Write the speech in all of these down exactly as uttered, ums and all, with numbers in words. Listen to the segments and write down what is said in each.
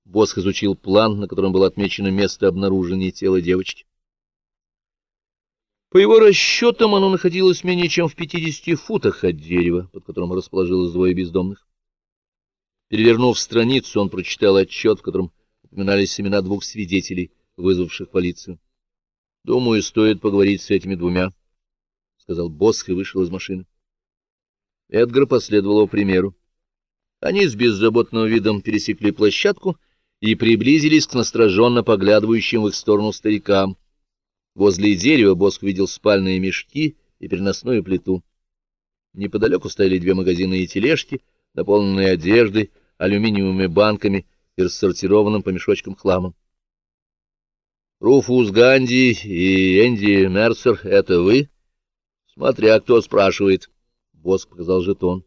Босх изучил план, на котором было отмечено место обнаружения тела девочки. По его расчетам, оно находилось менее чем в пятидесяти футах от дерева, под которым расположилось двое бездомных. Перевернув страницу, он прочитал отчет, в котором упоминались имена двух свидетелей, вызвавших полицию. — Думаю, стоит поговорить с этими двумя, — сказал Босх и вышел из машины. Эдгар последовал его примеру. Они с беззаботным видом пересекли площадку и приблизились к настороженно поглядывающим в их сторону старикам. Возле дерева Босх видел спальные мешки и переносную плиту. Неподалеку стояли две магазинные тележки, наполненные одеждой, алюминиевыми банками и рассортированным по мешочкам хламом. — Руфус Ганди и Энди Мерсер — это вы? — Смотря кто спрашивает. Босх показал жетон.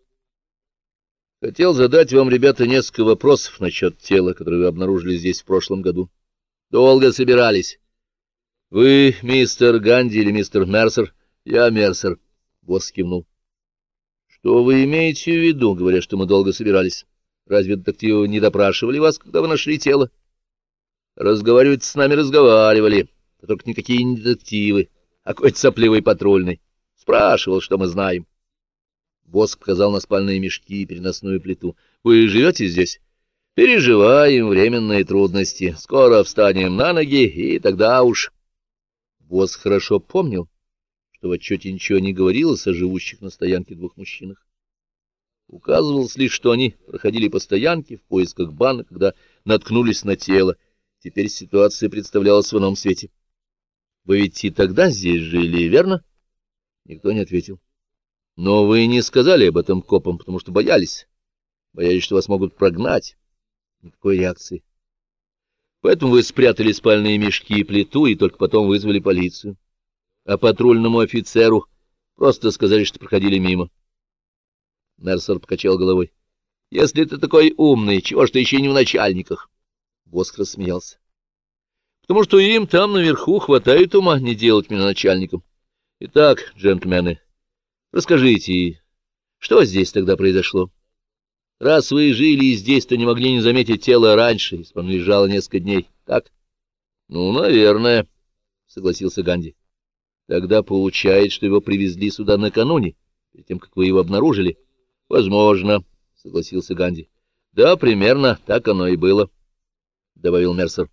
— Хотел задать вам, ребята, несколько вопросов насчет тела, которое вы обнаружили здесь в прошлом году. Долго собирались. — Вы мистер Ганди или мистер Мерсер? — Я Мерсер. Босх кивнул. — Что вы имеете в виду, говоря, что мы долго собирались? Разве детективы не допрашивали вас, когда вы нашли тело? — Разговаривать с нами разговаривали, а только никакие не детективы, а какой-то сопливый патрульный. Спрашивал, что мы знаем. Босх показал на спальные мешки и переносную плиту. — Вы живете здесь? — Переживаем временные трудности. Скоро встанем на ноги, и тогда уж... Босх хорошо помнил, что в отчете ничего не говорилось о живущих на стоянке двух мужчинах. Указывалось лишь, что они проходили по стоянке в поисках бана, когда наткнулись на тело. Теперь ситуация представлялась в ином свете. — Вы ведь и тогда здесь жили, верно? Никто не ответил. — Но вы не сказали об этом копам, потому что боялись. Боялись, что вас могут прогнать. Никакой реакции. Поэтому вы спрятали спальные мешки и плиту, и только потом вызвали полицию. А патрульному офицеру просто сказали, что проходили мимо. Мерсер покачал головой. — Если ты такой умный, чего ж ты еще не в начальниках? Босх рассмеялся. — Потому что им там наверху хватает ума не делать меня начальником. Итак, джентльмены, расскажите, что здесь тогда произошло? Раз вы жили здесь, то не могли не заметить тело раньше, если оно лежало несколько дней, так? — Ну, наверное, — согласился Ганди. — Тогда получается, что его привезли сюда накануне, перед тем, как вы его обнаружили. — Возможно, — согласился Ганди. — Да, примерно так оно и было, — добавил Мерсер.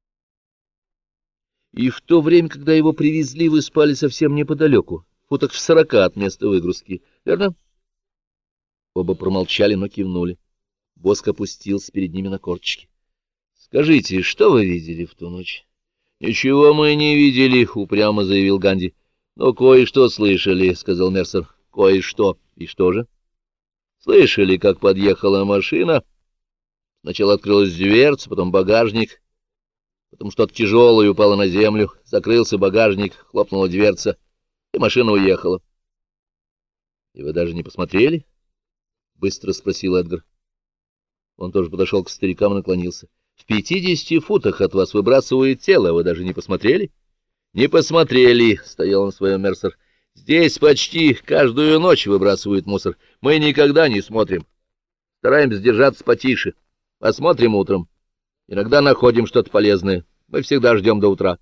— И в то время, когда его привезли, вы спали совсем неподалеку, футах в сорока от места выгрузки, верно? Оба промолчали, но кивнули. Босх опустился перед ними на корточки. — Скажите, что вы видели в ту ночь? — Ничего мы не видели, — упрямо заявил Ганди. — Но кое-что слышали, — сказал Мерсер. — Кое-что. И что же? — Слышали, как подъехала машина. Сначала открылась дверца, потом багажник, потом что-то тяжелое упало на землю, закрылся багажник, хлопнула дверца, и машина уехала. — И вы даже не посмотрели? — быстро спросил Эдгар. Он тоже подошел к старикам и наклонился. — В пятидесяти футах от вас выбрасывают тело, вы даже не посмотрели? — Не посмотрели, — стоял на своем Мерсер. — Здесь почти каждую ночь выбрасывают мусор. Мы никогда не смотрим. Стараемся держаться потише. Посмотрим утром. Иногда находим что-то полезное. Мы всегда ждем до утра.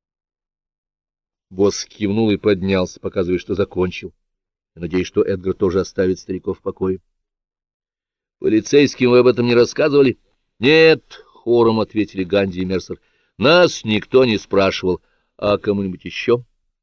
Босх кивнул и поднялся, показывая, что закончил. Я надеюсь, что Эдгар тоже оставит стариков в покое. — Полицейским вы об этом не рассказывали? — Нет, — хором ответили Ганди и Мерсер. — Нас никто не спрашивал. А кому-нибудь еще? —